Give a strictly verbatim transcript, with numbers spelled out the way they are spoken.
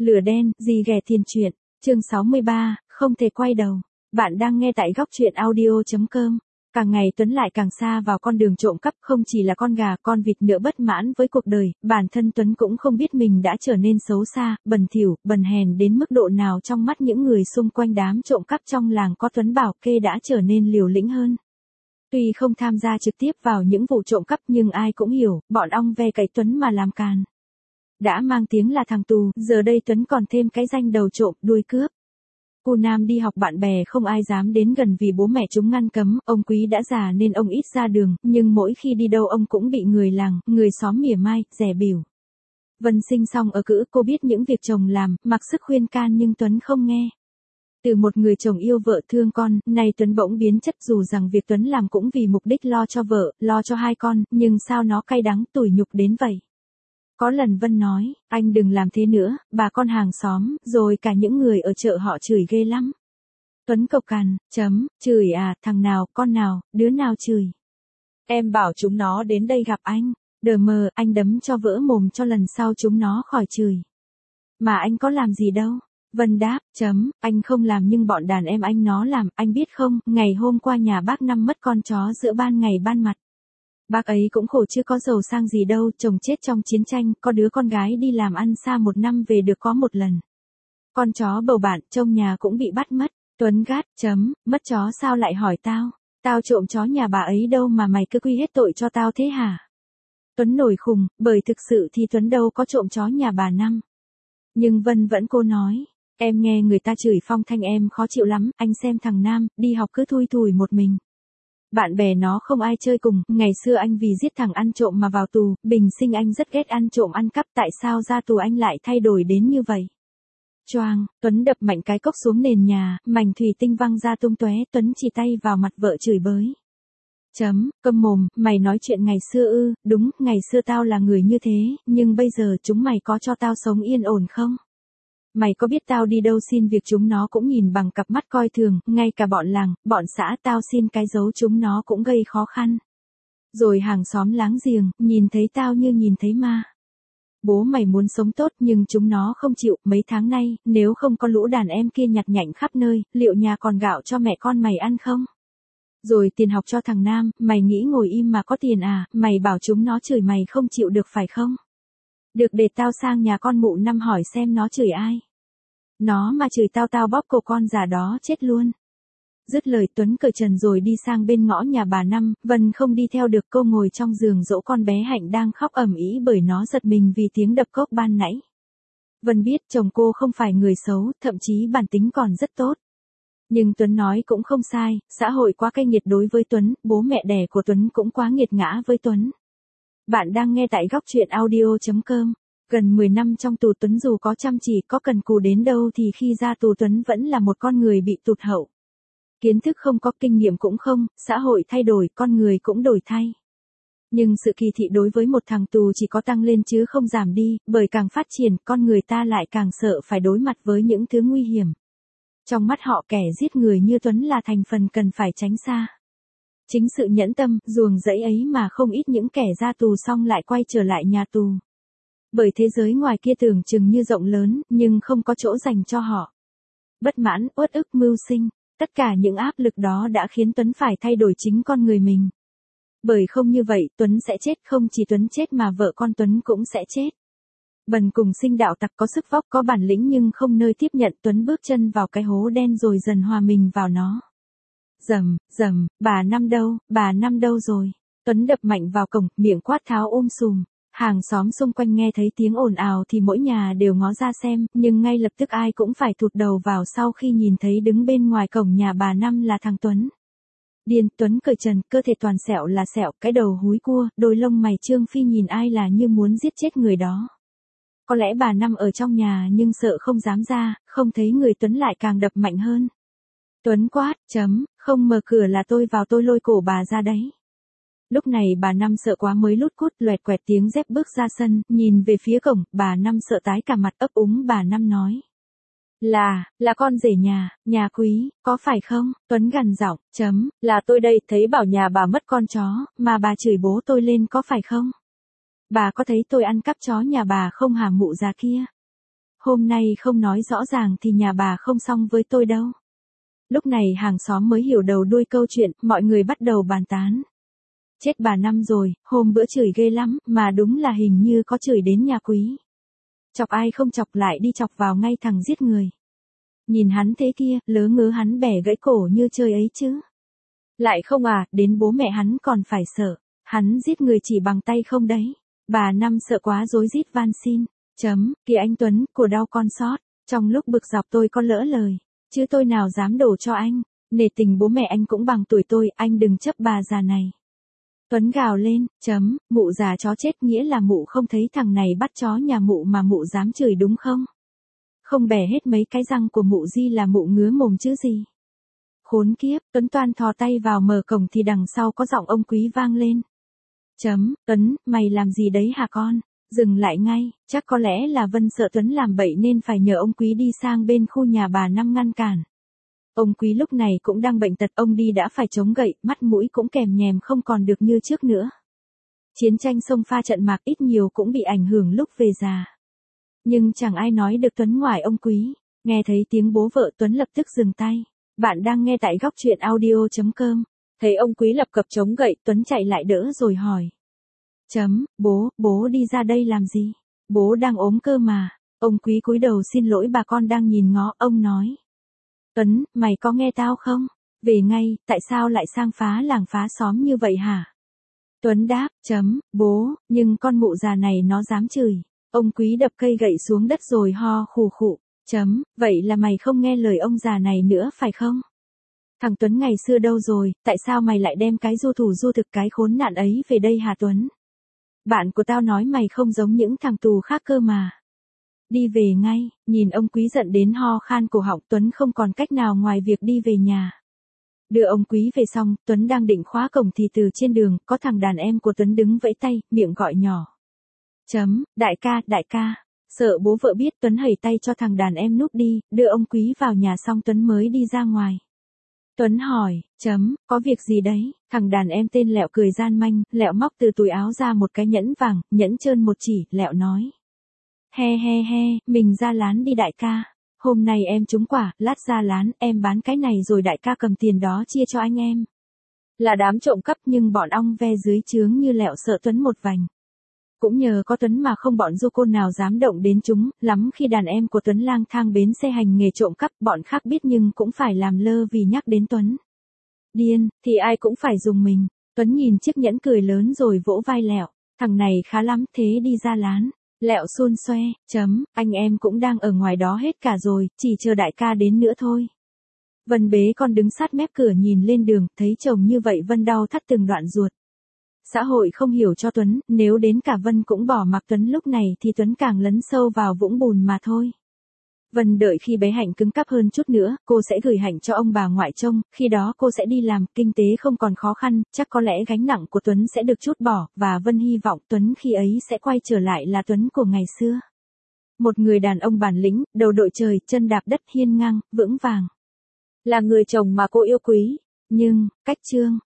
Lửa đen, gì ghẻ tiền truyện, chương sáu mươi ba, không thể quay đầu. Bạn đang nghe tại góc truyện audio chấm com. Càng ngày Tuấn lại càng xa vào con đường trộm cắp, không chỉ là con gà, con vịt nữa bất mãn với cuộc đời, bản thân Tuấn cũng không biết mình đã trở nên xấu xa, bẩn thỉu, bần hèn đến mức độ nào trong mắt những người xung quanh. Đám trộm cắp trong làng có Tuấn bảo kê đã trở nên liều lĩnh hơn. Tuy không tham gia trực tiếp vào những vụ trộm cắp nhưng ai cũng hiểu, bọn ong ve cậy Tuấn mà làm càn. Đã mang tiếng là thằng tù, giờ đây Tuấn còn thêm cái danh đầu trộm, đuôi cướp. Cô Nam đi học bạn bè không ai dám đến gần vì bố mẹ chúng ngăn cấm, ông Quý đã già nên ông ít ra đường, nhưng mỗi khi đi đâu ông cũng bị người làng, người xóm mỉa mai, dè bỉu. Vân sinh xong ở cữ, cô biết những việc chồng làm, mặc sức khuyên can nhưng Tuấn không nghe. Từ một người chồng yêu vợ thương con, nay Tuấn bỗng biến chất, dù rằng việc Tuấn làm cũng vì mục đích lo cho vợ, lo cho hai con, nhưng sao nó cay đắng tủi nhục đến vậy. Có lần Vân nói, anh đừng làm thế nữa, bà con hàng xóm, rồi cả những người ở chợ họ chửi ghê lắm. Tuấn cộc cằn, chấm, chửi à, thằng nào, con nào, đứa nào chửi. Em bảo chúng nó đến đây gặp anh, đờ mờ, anh đấm cho vỡ mồm cho lần sau chúng nó khỏi chửi. Mà anh có làm gì đâu. Vân đáp, chấm, anh không làm nhưng bọn đàn em anh nó làm, anh biết không, ngày hôm qua nhà bác Năm mất con chó giữa ban ngày ban mặt. Bác ấy cũng khổ chứ có giàu sang gì đâu, chồng chết trong chiến tranh, có đứa con gái đi làm ăn xa một năm về được có một lần. Con chó bầu bạn, trong nhà cũng bị bắt mất. Tuấn gắt, chấm, mất chó sao lại hỏi tao, tao trộm chó nhà bà ấy đâu mà mày cứ quy hết tội cho tao thế hả? Tuấn nổi khùng, bởi thực sự thì Tuấn đâu có trộm chó nhà bà Năm. Nhưng Vân vẫn cô nói, em nghe người ta chửi phong thanh em khó chịu lắm, anh xem thằng Nam, đi học cứ thui thủi một mình. Bạn bè nó không ai chơi cùng, ngày xưa anh vì giết thằng ăn trộm mà vào tù, bình sinh anh rất ghét ăn trộm ăn cắp, tại sao ra tù anh lại thay đổi đến như vậy? Choang, Tuấn đập mạnh cái cốc xuống nền nhà, mảnh thủy tinh văng ra tung tóe, Tuấn chỉ tay vào mặt vợ chửi bới. Chấm, câm mồm, mày nói chuyện ngày xưa ư, đúng, ngày xưa tao là người như thế, nhưng bây giờ chúng mày có cho tao sống yên ổn không? Mày có biết tao đi đâu xin việc chúng nó cũng nhìn bằng cặp mắt coi thường, ngay cả bọn làng, bọn xã tao xin cái dấu chúng nó cũng gây khó khăn. Rồi hàng xóm láng giềng, nhìn thấy tao như nhìn thấy ma. Bố mày muốn sống tốt nhưng chúng nó không chịu, mấy tháng nay, nếu không có lũ đàn em kia nhặt nhạnh khắp nơi, liệu nhà còn gạo cho mẹ con mày ăn không? Rồi tiền học cho thằng Nam, mày nghĩ ngồi im mà có tiền à, mày bảo chúng nó chửi mày không chịu được phải không? Được, để tao sang nhà con mụ Năm hỏi xem nó chửi ai. Nó mà chửi tao tao bóp cổ con già đó chết luôn. Dứt lời Tuấn cởi trần rồi đi sang bên ngõ nhà bà Năm, Vân không đi theo được, cô ngồi trong giường dỗ con bé Hạnh đang khóc ầm ĩ bởi nó giật mình vì tiếng đập cốc ban nãy. Vân biết chồng cô không phải người xấu, thậm chí bản tính còn rất tốt. Nhưng Tuấn nói cũng không sai, xã hội quá cay nghiệt đối với Tuấn, bố mẹ đẻ của Tuấn cũng quá nghiệt ngã với Tuấn. Bạn đang nghe tại góc truyện audio chấm com. Gần mười năm trong tù, Tuấn dù có chăm chỉ, có cần cù đến đâu thì khi ra tù Tuấn vẫn là một con người bị tụt hậu. Kiến thức không có, kinh nghiệm cũng không, xã hội thay đổi, con người cũng đổi thay. Nhưng sự kỳ thị đối với một thằng tù chỉ có tăng lên chứ không giảm đi, bởi càng phát triển, con người ta lại càng sợ phải đối mặt với những thứ nguy hiểm. Trong mắt họ kẻ giết người như Tuấn là thành phần cần phải tránh xa. Chính sự nhẫn tâm, ruồng rẫy ấy mà không ít những kẻ ra tù xong lại quay trở lại nhà tù. Bởi thế giới ngoài kia tưởng chừng như rộng lớn, nhưng không có chỗ dành cho họ. Bất mãn, uất ức, mưu sinh, tất cả những áp lực đó đã khiến Tuấn phải thay đổi chính con người mình. Bởi không như vậy, Tuấn sẽ chết, không chỉ Tuấn chết mà vợ con Tuấn cũng sẽ chết. Bần cùng sinh đạo tặc, có sức vóc, có bản lĩnh nhưng không nơi tiếp nhận, Tuấn bước chân vào cái hố đen rồi dần hòa mình vào nó. Rầm, rầm, bà Năm đâu, bà Năm đâu rồi? Tuấn đập mạnh vào cổng, miệng quát tháo ôm sùm. Hàng xóm xung quanh nghe thấy tiếng ồn ào thì mỗi nhà đều ngó ra xem, nhưng ngay lập tức ai cũng phải thụt đầu vào sau khi nhìn thấy đứng bên ngoài cổng nhà bà Năm là thằng Tuấn. Điên, Tuấn cởi trần, cơ thể toàn sẹo là sẹo, cái đầu húi cua, đôi lông mày trương phi, nhìn ai là như muốn giết chết người đó. Có lẽ bà Năm ở trong nhà nhưng sợ không dám ra, không thấy người Tuấn lại càng đập mạnh hơn. Tuấn quát, chấm, không mở cửa là tôi vào tôi lôi cổ bà ra đấy. Lúc này bà Năm sợ quá mới lút cút loẹt quẹt tiếng dép bước ra sân, nhìn về phía cổng, bà Năm sợ tái cả mặt, ấp úng bà Năm nói. Là, là con rể nhà, nhà Quý, có phải không? Tuấn gằn giọng, chấm, là tôi đây, thấy bảo nhà bà mất con chó, mà bà chửi bố tôi lên có phải không? Bà có thấy tôi ăn cắp chó nhà bà không hả mụ già kia? hôm nay không nói rõ ràng thì nhà bà không xong với tôi đâu. Lúc này hàng xóm mới hiểu đầu đuôi câu chuyện, mọi người bắt đầu bàn tán. Chết bà Năm rồi, hôm bữa chửi ghê lắm, mà đúng là hình như có chửi đến nhà Quý. Chọc ai không chọc lại đi chọc vào ngay thằng giết người. Nhìn hắn thế kia, lớ ngớ hắn bẻ gãy cổ như chơi ấy chứ. Lại không à, đến bố mẹ hắn còn phải sợ. Hắn giết người chỉ bằng tay không đấy. Bà Năm sợ quá rối rít van xin. Chấm, kìa anh Tuấn, của đau con sót. Trong lúc bực dọc tôi có lỡ lời. Chứ tôi nào dám đổ cho anh. Nể tình bố mẹ anh cũng bằng tuổi tôi, anh đừng chấp bà già này. Tuấn gào lên, chấm, mụ già chó chết nghĩa là mụ không thấy thằng này bắt chó nhà mụ mà mụ dám chửi đúng không? Không bẻ hết mấy cái răng của mụ Di là mụ ngứa mồm chứ gì. Khốn kiếp, Tuấn toan thò tay vào mở cổng thì đằng sau có giọng ông Quý vang lên. Chấm, Tuấn, mày làm gì đấy hả con? Dừng lại ngay, chắc có lẽ là Vân sợ Tuấn làm bậy nên phải nhờ ông Quý đi sang bên khu nhà bà Năm ngăn cản. Ông Quý lúc này cũng đang bệnh tật, ông đi đã phải chống gậy, mắt mũi cũng kèm nhèm không còn được như trước nữa. Chiến tranh sông pha trận mạc ít nhiều cũng bị ảnh hưởng lúc về già. Nhưng chẳng ai nói được Tuấn ngoài ông Quý. Nghe thấy tiếng bố vợ Tuấn lập tức dừng tay. Bạn đang nghe tại góc truyện audio chấm com. Thấy ông Quý lập cập chống gậy, Tuấn chạy lại đỡ rồi hỏi. Chấm, bố, bố đi ra đây làm gì? Bố đang ốm cơ mà. Ông Quý cúi đầu xin lỗi bà con đang nhìn ngó, ông nói. Tuấn, mày có nghe tao không? Về ngay, tại sao lại sang phá làng phá xóm như vậy hả? Tuấn đáp, chấm, bố, nhưng con mụ già này nó dám chửi. Ông Quý đập cây gậy xuống đất rồi ho khù khụ, chấm, vậy là mày không nghe lời ông già này nữa phải không? Thằng Tuấn ngày xưa đâu rồi, tại sao mày lại đem cái du thủ du thực cái khốn nạn ấy về đây hả Tuấn? Bạn của tao nói mày không giống những thằng tù khác cơ mà. Đi về ngay, nhìn ông Quý giận đến ho khan cổ họng, Tuấn không còn cách nào ngoài việc đi về nhà. Đưa ông Quý về xong, Tuấn đang định khóa cổng thì từ trên đường, có thằng đàn em của Tuấn đứng vẫy tay, miệng gọi nhỏ. Chấm, đại ca, đại ca. Sợ bố vợ biết, Tuấn hẩy tay cho thằng đàn em núp đi, đưa ông Quý vào nhà xong Tuấn mới đi ra ngoài. Tuấn hỏi, chấm, có việc gì đấy? Thằng đàn em tên Lẹo cười gian manh, Lẹo móc từ túi áo ra một cái nhẫn vàng, nhẫn trơn một chỉ, Lẹo nói. He he he, mình ra lán đi đại ca. Hôm nay em trúng quả, lát ra lán, em bán cái này rồi đại ca cầm tiền đó chia cho anh em. Là đám trộm cắp nhưng bọn ong ve dưới trướng như Lẹo sợ Tuấn một vành. Cũng nhờ có Tuấn mà không bọn du côn nào dám động đến chúng, lắm khi đàn em của Tuấn lang thang bến xe hành nghề trộm cắp, bọn khác biết nhưng cũng phải làm lơ vì nhắc đến Tuấn. Điên, thì ai cũng phải dùng mình. Tuấn nhìn chiếc nhẫn cười lớn rồi vỗ vai Lẹo, thằng này khá lắm, thế đi ra lán. Lẹo xun xoe, chấm, anh em cũng đang ở ngoài đó hết cả rồi, chỉ chờ đại ca đến nữa thôi. Vân bế con đứng sát mép cửa nhìn lên đường, thấy chồng như vậy Vân đau thắt từng đoạn ruột. Xã hội không hiểu cho Tuấn, nếu đến cả Vân cũng bỏ mặc Tuấn lúc này thì Tuấn càng lấn sâu vào vũng bùn mà thôi. Vân đợi khi bé Hạnh cứng cáp hơn chút nữa, cô sẽ gửi Hạnh cho ông bà ngoại trông, khi đó cô sẽ đi làm, kinh tế không còn khó khăn, chắc có lẽ gánh nặng của Tuấn sẽ được trút bỏ, và Vân hy vọng Tuấn khi ấy sẽ quay trở lại là Tuấn của ngày xưa. Một người đàn ông bản lĩnh, đầu đội trời, chân đạp đất, hiên ngang, vững vàng. Là người chồng mà cô yêu quý, nhưng, cách chương.